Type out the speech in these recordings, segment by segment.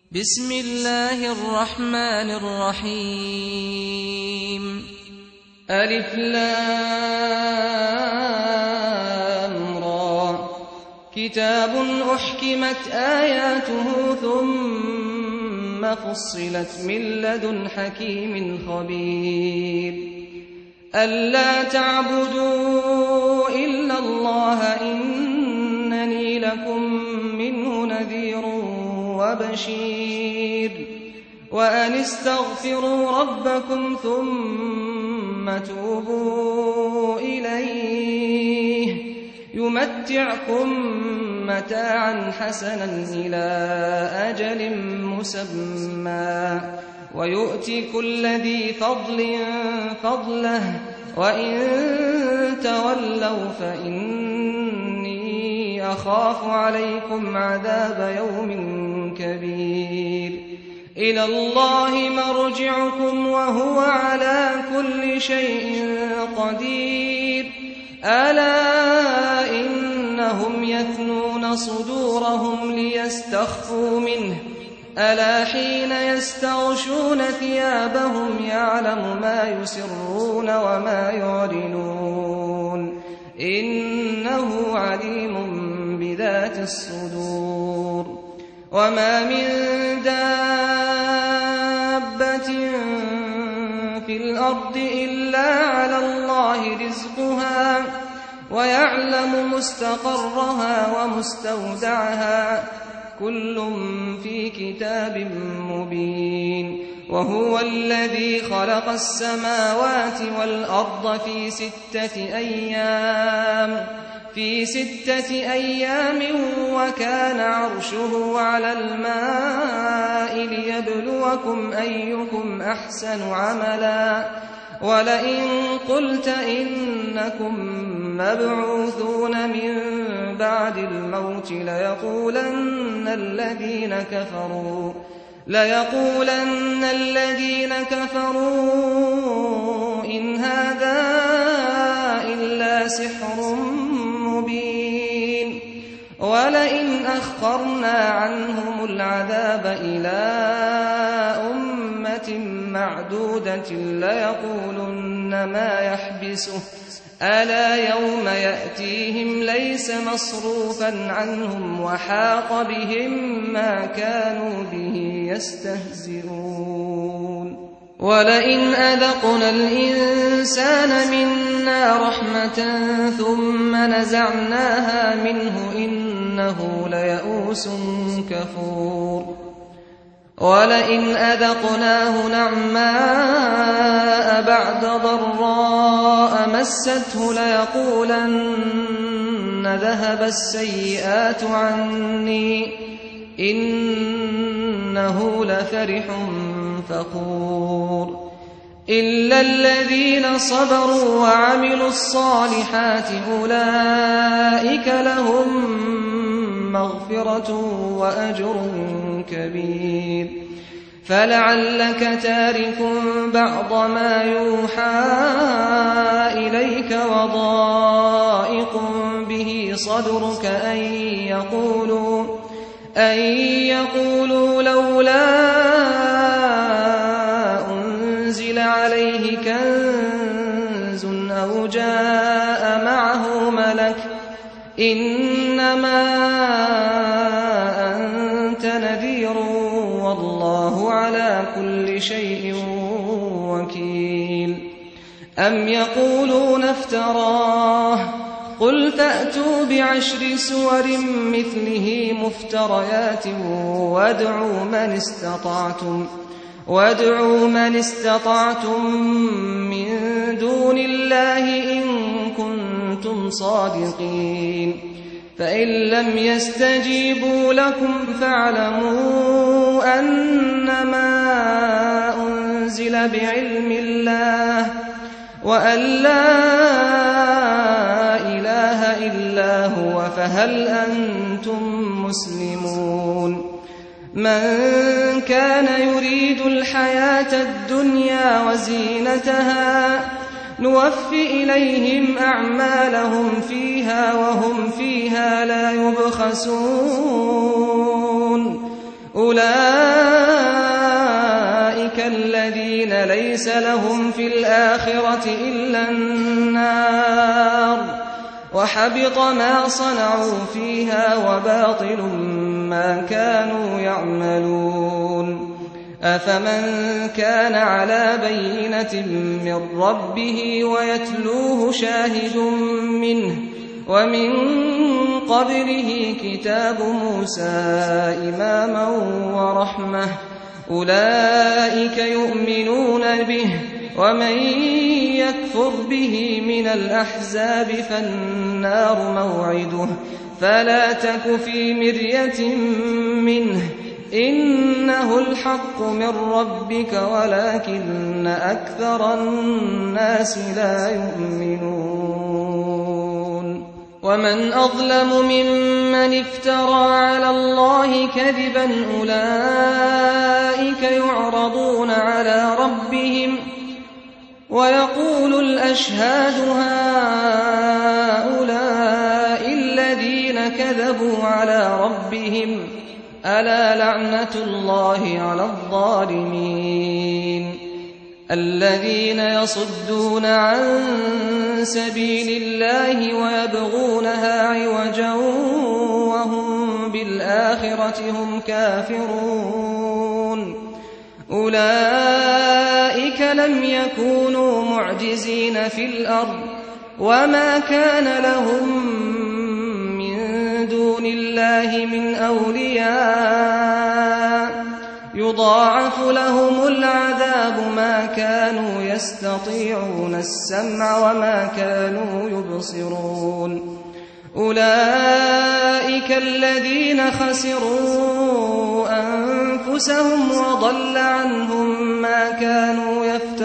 بسم الله الرحمن الرحيم ألف لام را كتاب أحكمت آياته ثم فصلت من لدن حكيم خبير ألا تعبدوا إلا الله إنني لكم منه نذير وبشير وأن استغفروا ربكم ثم توبوا إليه يمتعكم متاعا حسنا إلى أجل مسمى ويؤتي كل ذي فضل فضله وإن تولوا فإني أخاف عليكم عذاب يوم كبير إلى الله مرجعكم وهو على كل شيء قدير ألا إنهم يثنون صدورهم ليستخفوا منه ألا حين يستغشون ثيابهم يعلم ما يسرون وما يعلنون إنه عليم بذات الصدور وما من دابة في الأرض إلا على الله رزقها ويعلم مستقرها ومستودعها كل في كتاب مبين وهو الذي خلق السماوات والأرض في ستة أيام وكان عرشه على الماء ليبلوكم أيكم أحسن عملا ولئن قلت إنكم مبعوثون من بعد الموت ليقولن الذين كفروا إن هذا إلا سحر مبين ولئن أخرنا عنهم العذاب إلى أمة معدودة ليقولن ما يحبسه ألا يوم يأتيهم ليس مصروفا عنهم وحاق بهم ما كانوا به يستهزئون ولئن أذقنا الإنسان منا رحمة ثم نزعناها منه إنه ليئوس كفور ولئن أذقناه نعماء بعد ضراء مسته ليقولن ذهب السيئات عني إنه لفرح فخور إلا الذين صبروا وعملوا الصالحات أولئك لهم مغفرة وأجر كبير فلعلك تارك بعض ما يوحى إليك وضائق به صدرك أن يقولوا لولا أنزل عليه كنز أو جاء معه ملك إنما أنت نذير والله على كل شيء وكيل أم يقولون افتراه قل فأتوا بعشر سور مثله مفتريات وادعوا من استطعتم من دون الله إن كنتم صادقين فإن لم يستجيبوا لكم فاعلموا أنما أنزل بعلم الله وأن لا إله إلا هو فهل أنتم مسلمون من كان يريد الحياة الدنيا وزينتها نوف إليهم أعمالهم فيها وهم فيها لا يبخسون أولئك الذين ليس لهم في الآخرة إلا النار وحبط ما صنعوا فيها وباطل ما كانوا يعملون أفمن كان على بينة من ربه ويتلوه شاهد منه ومن قبله كتاب موسى إماما ورحمة أولئك يؤمنون به ومن يكفر به من الأحزاب فالنار موعده فلا تك في مرية منه إنه الحق من ربك ولكن أكثر الناس لا يؤمنون ومن أظلم ممن افترى على الله كذبا أولئك يعرضون على ربهم ويقول الأشهاد هؤلاء الذين كذبوا على ربهم ألا لعنة الله على الظالمين الذين يصدون عن سبيل الله ويبغونها عوجا وهم بالآخرة هم كافرون أولئك لم يكونوا معجزين في الأرض وما كان لهم من دون الله من أولياء يضاعف لهم العذاب ما كانوا يستطيعون السمع وما كانوا يبصرون أولئك الذين خسروا أنفسهم وضل عنهم ما كانوا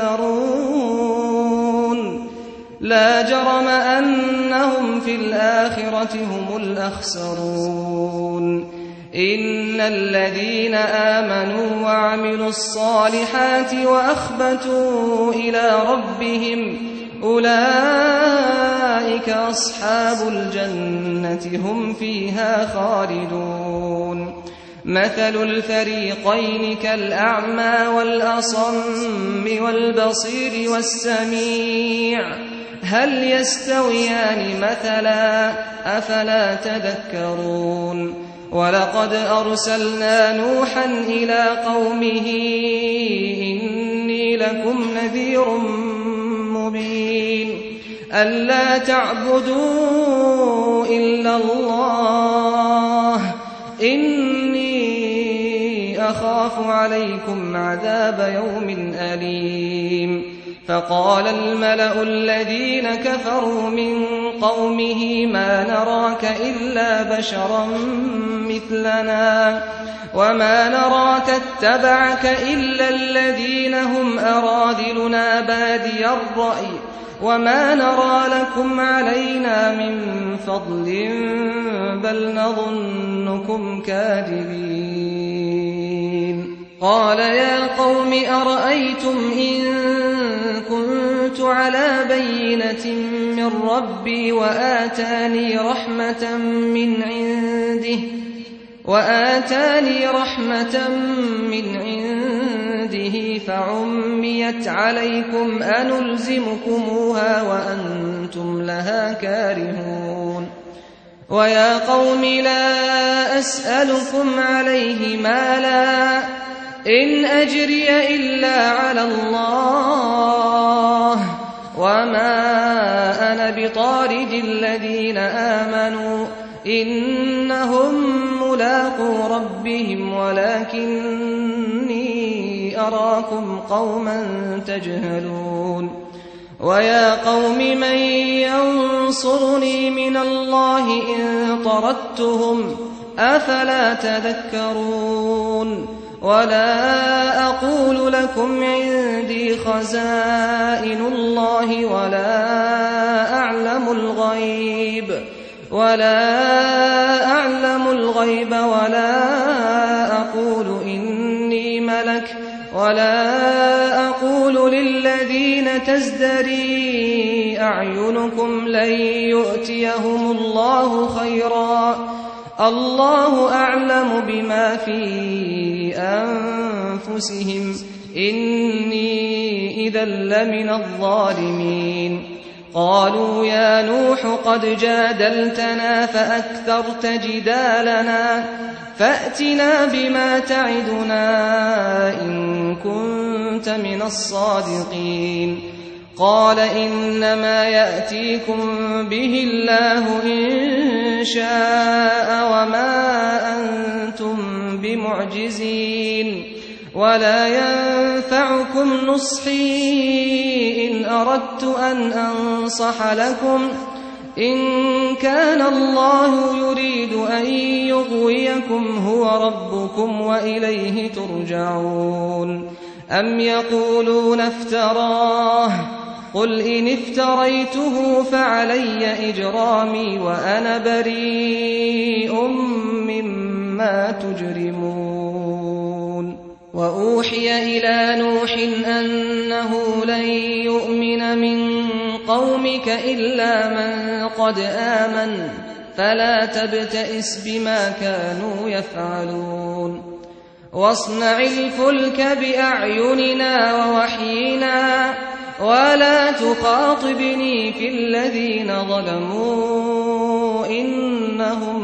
يفترون لا جرم أنهم في الآخرة هم الأخسرون إن الذين آمنوا وعملوا الصالحات وأخبتوا إلى ربهم أولئك أصحاب الجنة هم فيها خالدون مثل الفريقين كالأعمى والأصم والبصير والسميع هل يستويان مثلا أفلا تذكرون ولقد أرسلنا نوحا إلى قومه إني لكم نذير مبين ألا تعبدوا إلا الله إني أخاف عليكم عذاب يوم أليم فقال الملأ الذين كفروا من قومه ما نراك إلا بشرا مثلنا وما نراك اتبعك إلا الذين هم أراذلنا بادي الرأي وما نرى لكم علينا من فضل بل نظنكم كاذبين قال يا قوم أرأيتم إن كنت على بينة من ربي وآتاني رحمة من عنده فعميت عليكم أنلزمكموها وأنتم لها كارهون ويا قوم لا أسألكم عليه مالا إن أجري إلا على الله وما أنا بطارد الذين آمنوا إنهم ملاقو ربهم ولكني أراكم قوما تجهلون ويا قوم من ينصرني من الله إن طردتهم أفلا تذكرون ولا أقول لكم عندي خزائن الله ولا أعلم الغيب ولا أقول إني ملك ولا أقول للذين تزدري أعينكم لن يؤتيهم الله خيرا الله أعلم بما في أنفسهم إني إذا لمن الظالمين قالوا يا نوح قد جادلتنا فأكثرت جدالنا فأتنا بما تعدنا إن كنت من الصادقين قال إنما يأتيكم به الله إن شاء وما أنتم بمعجزين ولا ينفعكم نصحي إن أردت أن أنصح لكم إن كان الله يريد أن يغويكم هو ربكم وإليه ترجعون أم يقولون افتراه قل إن افتريته فعلي إجرامي وأنا بريء مما تجرمون وأوحي إلى نوح أنه لن يؤمن من قومك إلا من قد آمن فلا تبتئس بما كانوا يفعلون واصنع الفلك بأعيننا ووحينا ولا تخاطبني في الذين ظلموا إنهم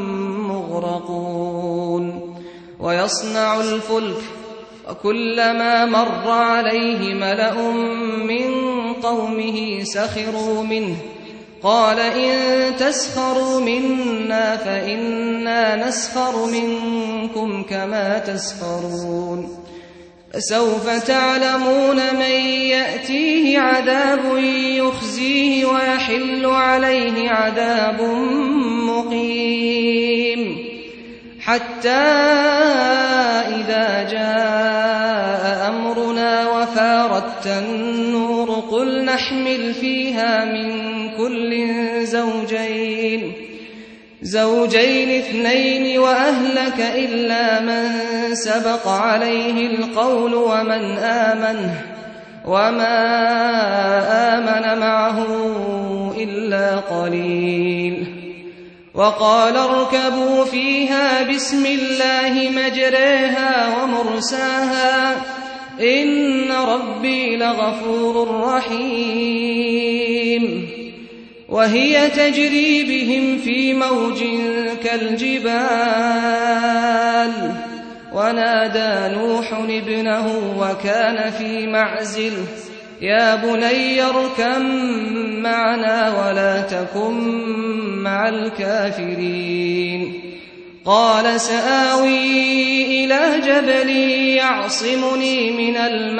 مغرقون ويصنع الفلك وكلما مر عليه ملأ من قومه سخروا منه قال إن تسخروا منا فإنا نسخر منكم كما تسخرون فسوف تعلمون من يأتيه عذاب يخزيه ويحل عليه عذاب مقيم حتى إذا جاء أمرنا وفارت النور قل نحمل فيها من كل زوجين اثنين وأهلك إلا من سبق عليه القول وما آمن معه إلا قليل وقال اركبوا فيها بسم الله مجريها ومرساها إن ربي لغفور رحيم وهي تجري بهم في موج كالجبال ونادى نوح ابنه وكان في معزل يا بني اركب معنا ولا تكن مع الكافرين قال سآوي إلى جبل يعصمني من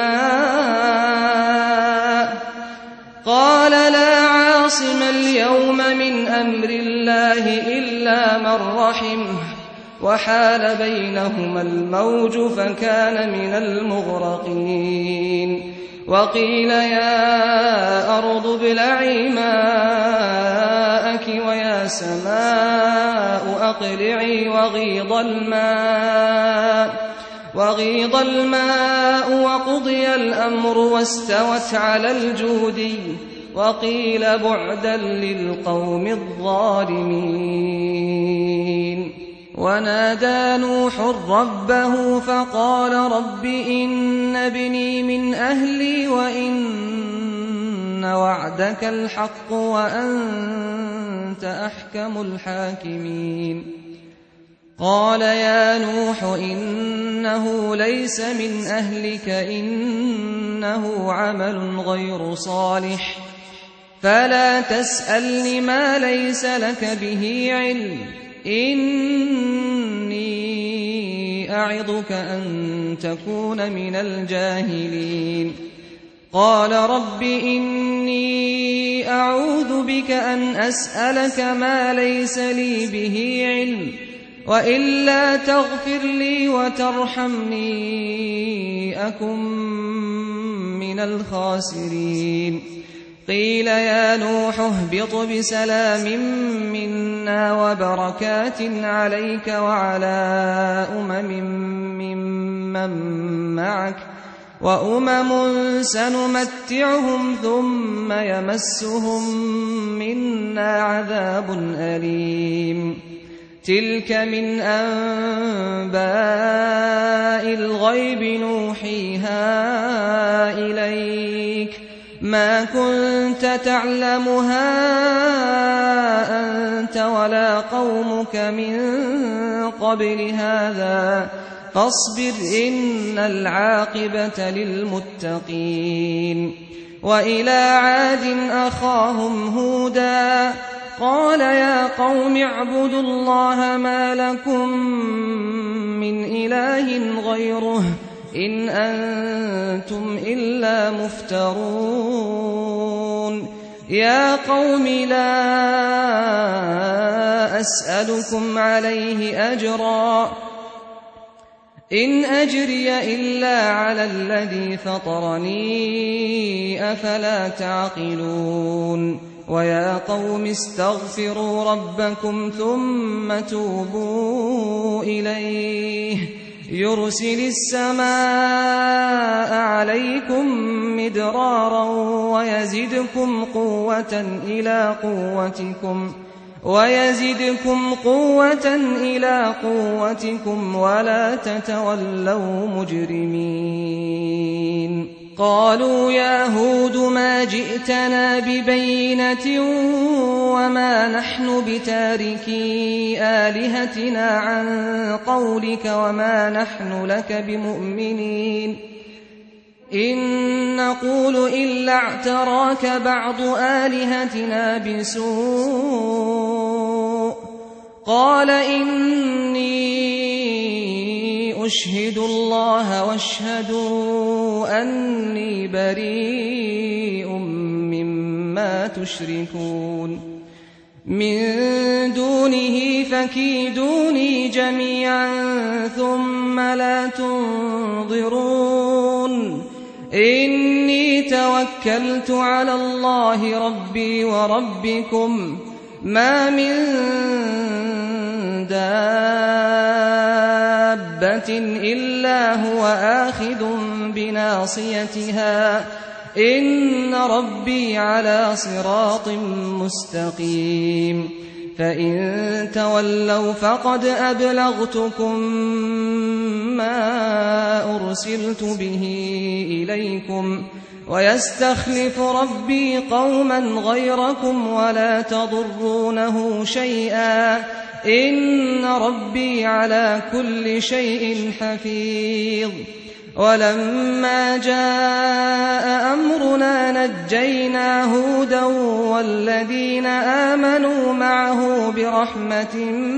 الماء قال لا عاصم اليوم من أمر الله إلا من رحمه وحال بينهما الموج فكان من المغرقين وقيل يا أرض ابلعي ماءك ويا سماء أقلعي وغيض الماء وقضي الأمر واستوت على الجودي وقيل بعدا للقوم الظالمين ونادى نوح ربه فقال رب إن ابني من أهلي وإن وعدك الحق وأنت أحكم الحاكمين قال يا نوح إنه ليس من أهلك إنه عمل غير صالح فلا تسألني ما ليس لك به علم إني أعظك أن تكون من الجاهلين قال رب إني أعوذ بك أن أسألك ما ليس لي به علم وإلا تغفر لي وترحمني أكن من الخاسرين قيل يا نوح اهبط بسلام منا وبركات عليك وعلى ممن معك وأمم سنمتعهم ثم يمسهم منا عذاب أليم تلك من أنباء الغيب نوحيها إليك ما كنت تعلمها أنت ولا قومك من قبل هذا فاصبر إن العاقبة للمتقين. وإلى عاد أخاهم هودا قال يا قوم اعبدوا الله ما لكم من إله غيره إن أنتم إلا مفترون. يا قوم لا أسألكم عليه أجرا إن أجري إلا على الذي فطرني أفلا تعقلون. ويا قوم استغفروا ربكم ثم توبوا إليه يرسل السماء عليكم مدرارا ويزدكم قوة إلى قوتكم ولا تتولوا مجرمين. قالوا يا هود ما جئتنا ببينة وما نحن بتاركي آلهتنا عن قولك وما نحن لك بمؤمنين إن نقول إلا اعتراك بعض آلهتنا بسوء. قال إني أشهد الله واشهدوا أني بريء مما تشركون من دونه فكيدوني جميعا ثم لا تنظرون. إني توكلت على الله ربي وربكم ما من دابة إلا هو آخذ بناصيتها إن ربي على صراط مستقيم. فإن تولوا فقد أبلغتكم ما أرسلت به إليكم ويستخلف ربي قوما غيركم ولا تضرونه شيئا إن ربي على كل شيء حفيظ. ولما جاء أمرنا نجينا هودا والذين آمنوا معه برحمة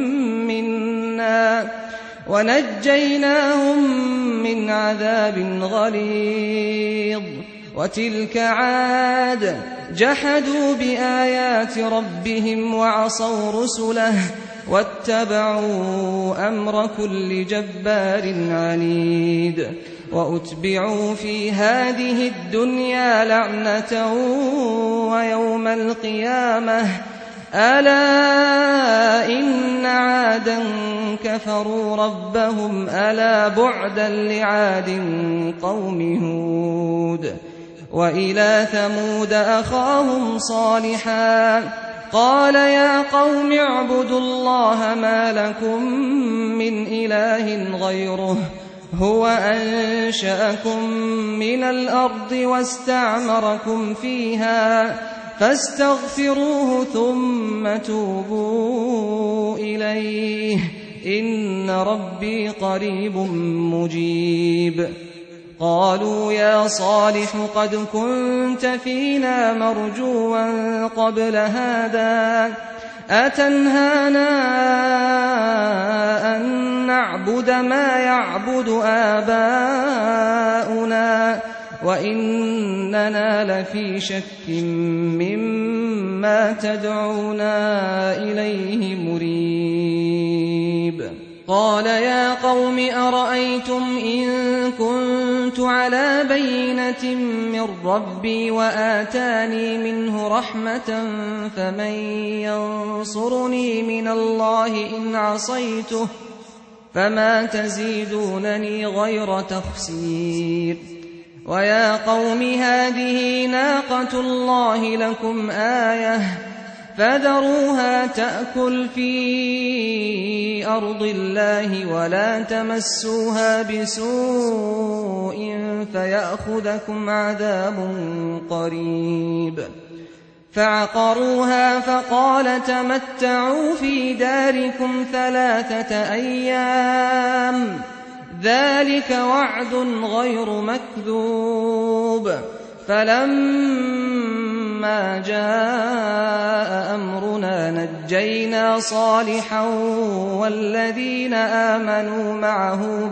منا ونجيناهم من عذاب غليظ. وتلك عاد جحدوا بآيات ربهم وعصوا رسله واتبعوا أمر كل جبار عنيد. وأتبعوا في هذه الدنيا لعنة ويوم القيامة ألا إن عادا كفروا ربهم ألا بعدا لعاد قوم هود. وإلى ثمود أخاهم صالحا قال يا قوم اعبدوا الله ما لكم من إله غيره هو أنشأكم من الأرض واستعمركم فيها فاستغفروه ثم توبوا إليه إن ربي قريب مجيب. قالوا يا صالح قد كنت فينا مرجوا قبل هذا أتنهانا أن نعبد ما يعبد آباؤنا وإننا لفي شك مما تدعونا إليه مريب. قال يا قوم أرأيتم إن كنت على بينة من ربي وآتاني منه رحمة فمن ينصرني من الله إن عصيته فما تزيدونني غير تخسير. ويا قوم هذه ناقة الله لكم آية فذروها تأكل في أرض الله ولا تمسوها بسوء فيأخذكم عذاب قريب. فعقروها فقال تمتعوا في داركم 3 أيام ذلك وعد غير مكذوب. فلما جاء أمرنا نجينا صالحا والذين آمنوا معه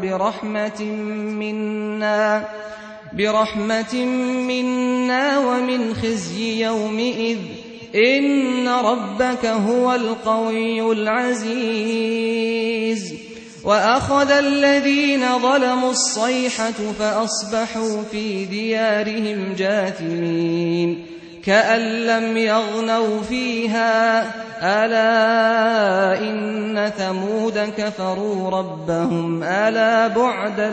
برحمة منا ومن خزي يومئذ إن ربك هو القوي العزيز. وأخذ الذين ظلموا الصيحة فأصبحوا في ديارهم جاثمين كأن لم يغنوا فيها ألا إن ثمود كفروا ربهم ألا بعدا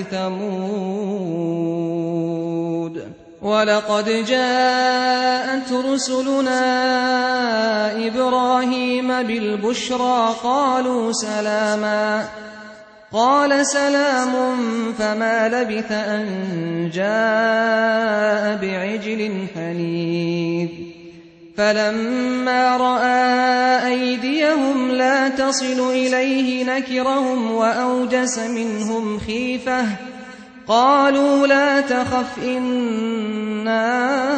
لثمود. ولقد جاءت رسلنا إبراهيم بالبشرى قالوا سلاما قال سلام فما لبث أن جاء بعجل حنيذ. فلما رأى أيديهم لا تصل إليه نكرهم وأوجس منهم خيفة قالوا لا تخف إنا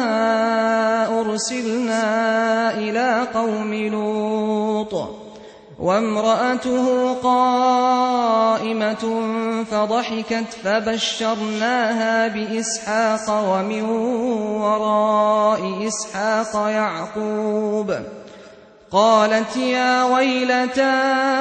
أرسلنا إلى قوم لوط وامرأته قائمة فضحكت فبشرناها بإسحاق ومن وراء إسحاق يعقوب. قالت يا ويلتى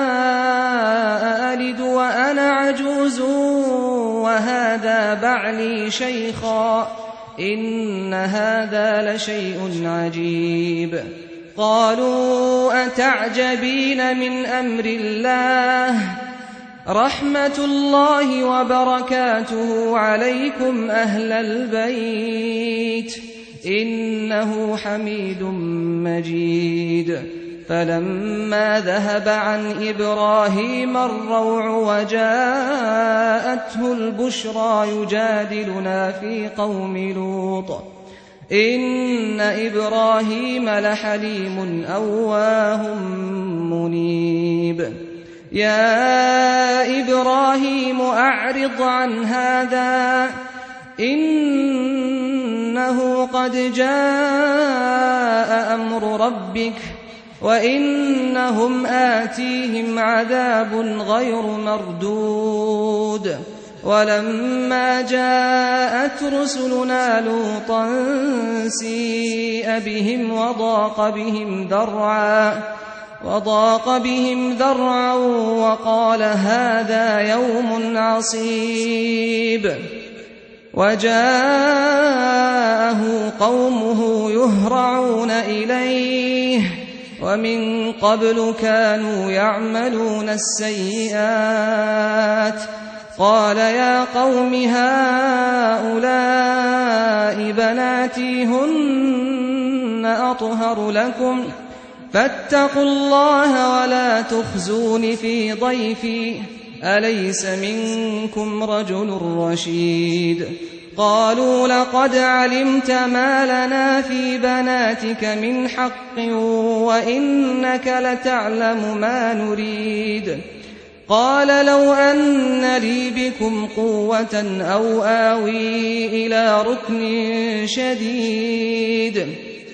أألد وأنا عجوز وهذا بعلي شيخا إن هذا لشيء عجيب. قالوا أتعجبين من أمر الله رحمة الله وبركاته عليكم أهل البيت إنه حميد مجيد. فلما ذهب عن إبراهيم الروع وجاءته البشرى يجادلنا في قوم لوط إن إبراهيم لحليم أواه منيب. يا إبراهيم أعرض عن هذا إنه قد جاء أمر ربك وإنهم آتيهم عذاب غير مردود. ولما جاءت رسلنا لوطا سيء بهم وضاق بهم ذرعا وقال هذا يوم عصيب. وجاءه قومه يهرعون إليه ومن قبل كانوا يعملون السيئات. قال يا قوم هؤلاء بناتي هن أطهر لكم فاتقوا الله ولا تخزون في ضيفي أليس منكم رجل رشيد. قالوا لقد علمت ما لنا في بناتك من حق وإنك لتعلم ما نريد. قال لو أن لي بكم قوة أو آوي إلى ركن شديد.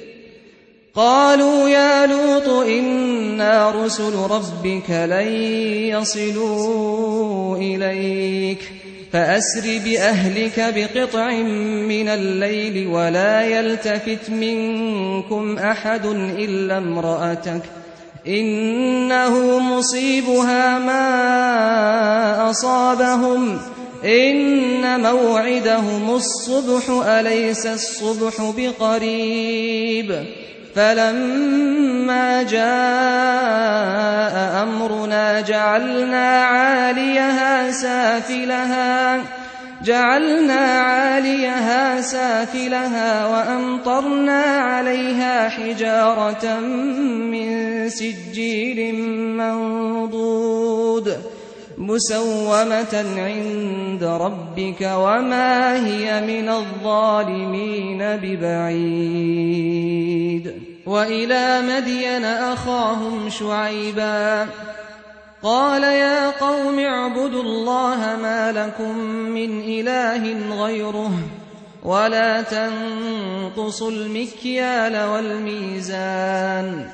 قالوا يا لوط إنا رسل ربك لن يصلوا إليك فأسر بأهلك بقطع من الليل ولا يلتفت منكم أحد إلا امرأتك إنه مصيبها ما أصابهم إن موعدهم الصبح أليس الصبح بقريب. فلما جاء أمرنا جعلنا عاليها جعلنا عاليها سافلها وأمطرنا عليها حجارة من سجيل منضود مسومة عند ربك وما هي من الظالمين ببعيد. وإلى مدين أخاهم شعيبا قال يا قوم اعبدوا الله ما لكم من إله غيره ولا تنقصوا المكيال والميزان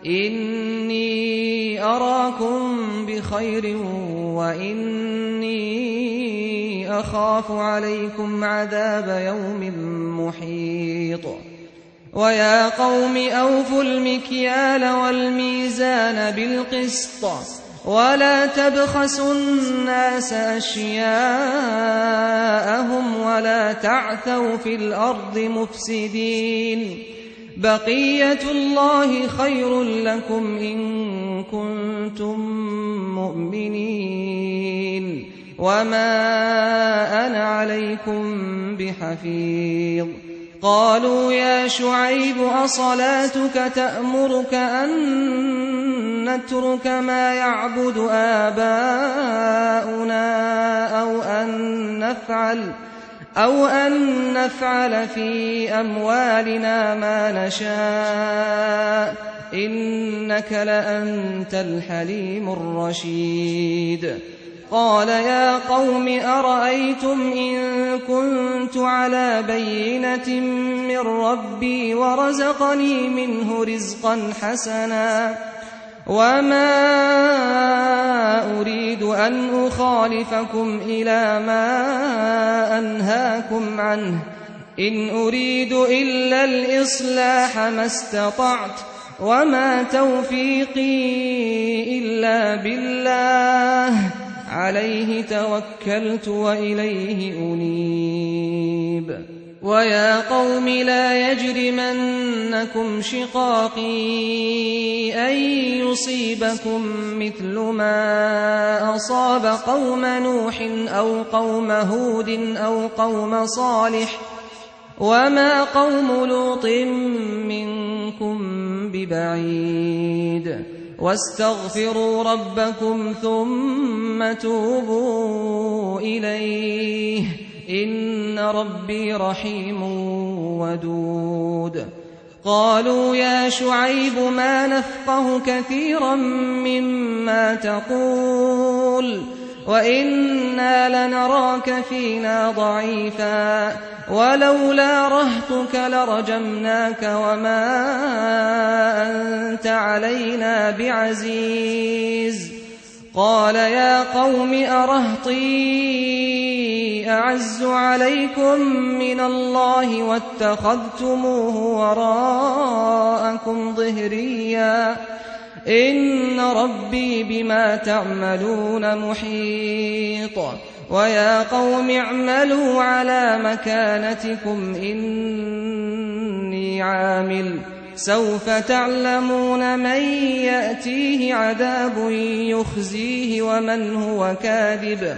إني أراكم بخير وإني أخاف عليكم عذاب يوم محيط. ويا قوم أوفوا المكيال والميزان بالقسط ولا تبخسوا الناس أشياءهم ولا تعثوا في الأرض مفسدين بقية الله خير لكم إن كنتم مؤمنين وما أنا عليكم بحفيظ. قالوا يا شعيب أصلاتك تأمرك أن نترك ما يعبد آباؤنا أو أن نفعل في أموالنا ما نشاء إنك لأنت الحليم الرشيد. قال يا قوم أرأيتم إن كنت على بينة من ربي ورزقني منه رزقا حسنا وما أريد أن أخالفكم إلى ما أنهاكم عنه إن أريد إلا الإصلاح ما استطعت وما توفيقي إلا بالله عليه توكلت وإليه أنيب. ويا قوم لا يجرمنكم شقاقي أن يصيبكم مثل ما أصاب قوم نوح أو قوم هود أو قوم صالح وما قوم لوط منكم ببعيد. واستغفروا ربكم ثم توبوا إليه إن ربي رحيم ودود. قالوا يا شعيب ما نفقه كثيرا مما تقول وإنا لنراك فينا ضعيفا ولولا رهطك لرجمناك وما أنت علينا بعزيز. قال يا قوم أرهطي أعز عليكم من الله واتخذتموه وراءكم ظهريا إن ربي بما تعملون محيط. ويا قوم اعملوا على مكانتكم إني عامل سوف تعلمون من يأتيه عذاب يخزيه ومن هو كاذب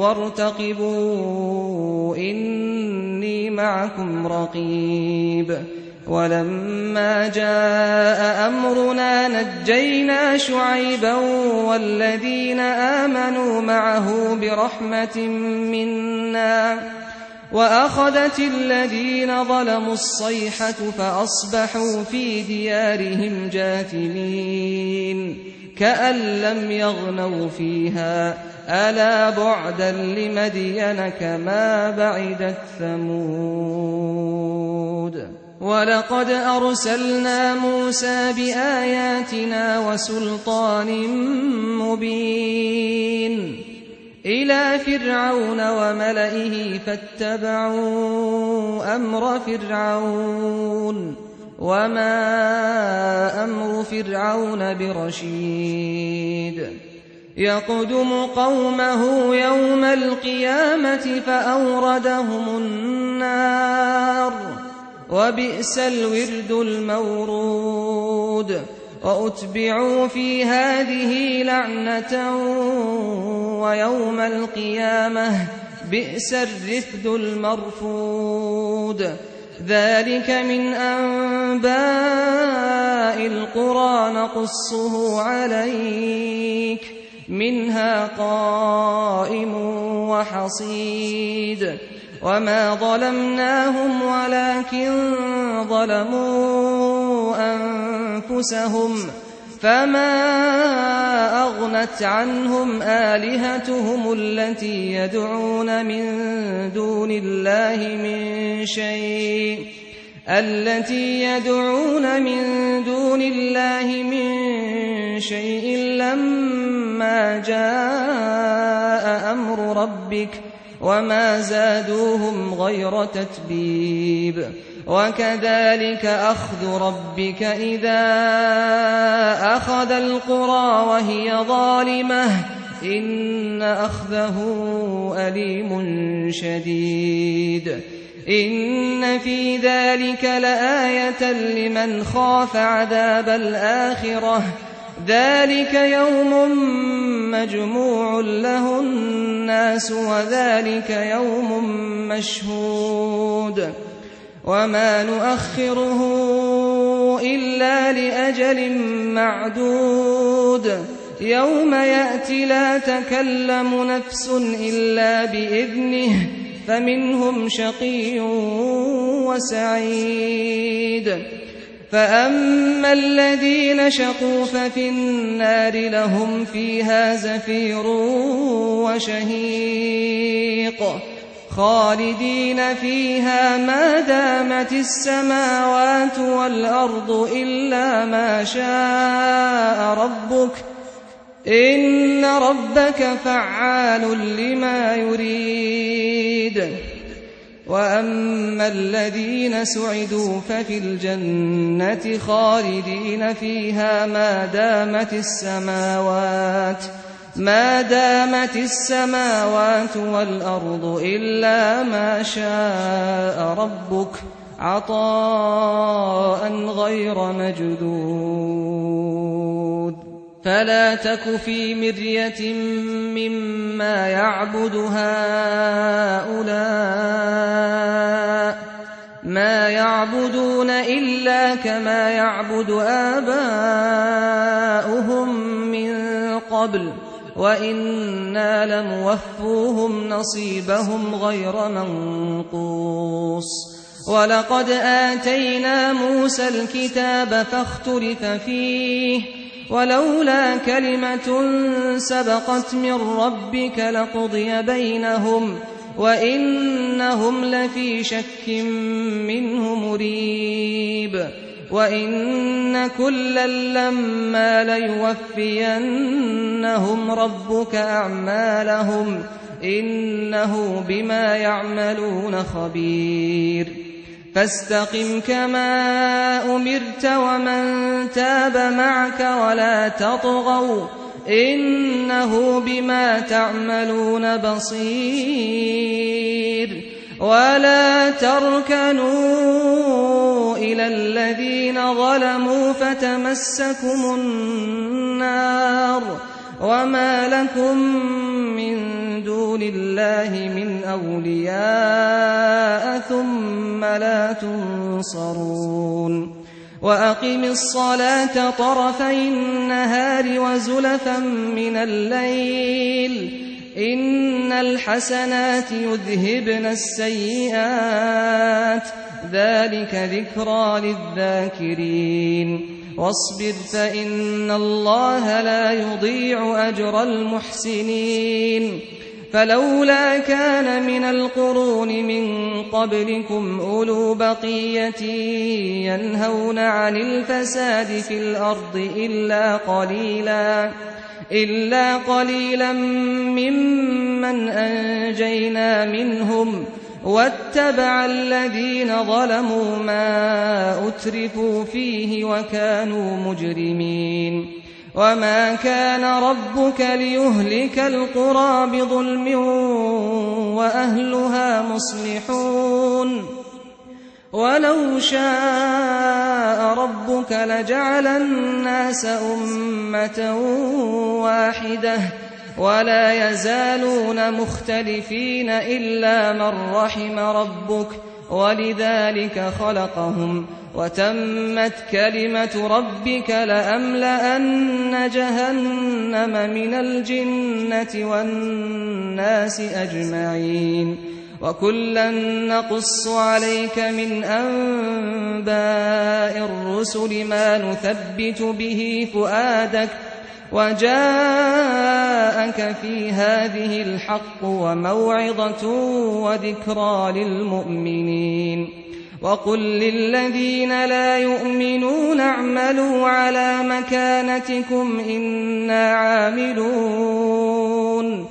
وارتقبوا إني معكم رقيب. ولما جاء أمرنا نجينا شعيبا والذين آمنوا معه برحمة منا وأخذت الذين ظلموا الصيحة فأصبحوا في ديارهم جاثمين كأن لم يغنوا فيها ألا بعدا لمدين كما بعدت ثمود. ولقد أرسلنا موسى بآياتنا وسلطان مبين إلى فرعون وملئه فاتبعوا أمر فرعون وما أمر فرعون برشيد. يقدم قومه يوم القيامة فأوردهم النار وبئس الورد المورود. وأتبعوا في هذه لعنة ويوم القيامة بئس الرفد المرفود ذلك من أنباء القرى نقصه عليك منها قائم وحصيد وما ظلمناهم ولكن ظلموا أنفسهم فما أغنت عنهم آلهتهم التي يدعون من دون الله من شيء لما جاء أمر ربك وما زادوهم غير تتبيب وكذلك أخذ ربك إذا أخذ القرى وهي ظالمة إن أخذه أليم شديد إن في ذلك لآية لمن خاف عذاب الآخرة ذلك يوم مجموع له الناس وذلك يوم مشهود وما نؤخره إلا لأجل معدود يوم يأتي لا تكلم نفس إلا بإذنه فمنهم شقي وسعيد فأما الذين شقوا ففي النار لهم فيها زفير وشهيق خالدين فيها ما دامت السماوات والأرض إلا ما شاء ربك إن ربك فعال لما يريد وأما الذين سعدوا ففي الجنة خالدين فيها ما دامت السماوات والأرض إلا ما شاء ربك عطاء غير مجدود فلا تك في مرية مما يعبد هؤلاء ما يعبدون إلا كما يعبد آباؤهم من قبل وإنا لموفوهم نصيبهم غير منقوص ولقد آتينا موسى الكتاب فاختلف فيه ولولا كلمة سبقت من ربك لقضي بينهم وإنهم لفي شك منه مريب وإن كلا لما ليوفينهم ربك أعمالهم إنه بما يعملون خبير فاستقم كما أمرت ومن تاب معك ولا تطغوا إنه بما تعملون بصير ولا تركنوا إلى الذين ظلموا فتمسكم النار وما لكم من دون الله من أولياء ثم لا تنصرون وأقم الصلاة طرفي النهار وزلفا من الليل إن الحسنات يذهبن السيئات ذلك ذكرى للذاكرين واصبر فإن الله لا يضيع أجر المحسنين فلولا كان من القرون من قبلكم أولو بقية ينهون عن الفساد في الأرض إلا قليلا ممن أنجينا منهم واتبع الذين ظلموا ما أترفوا فيه وكانوا مجرمين وما كان ربك ليهلك القرى بظلم وأهلها مصلحون ولو شاء ربك لجعل الناس أمة واحدة ولا يزالون مختلفين إلا من رحم ربك ولذلك خلقهم وتمت كلمة ربك لأملأن جهنم من الجنة والناس أجمعين وكلا نقص عليك من أنباء الرسل ما نثبت به فؤادك وجاءك في هذه الحق وموعظة وذكرى للمؤمنين وقل للذين لا يؤمنون اعملوا على مكانتكم إنا عاملون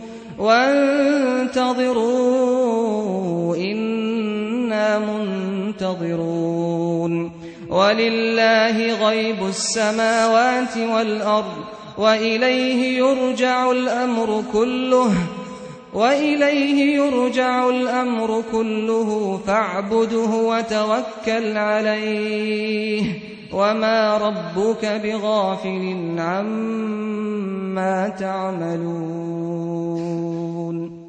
وانتظروا إنا منتظرون ولله غيب السماوات والأرض وإليه يرجع الأمر كله فاعبده وتوكل عليه وما ربك بغافل عما تعملون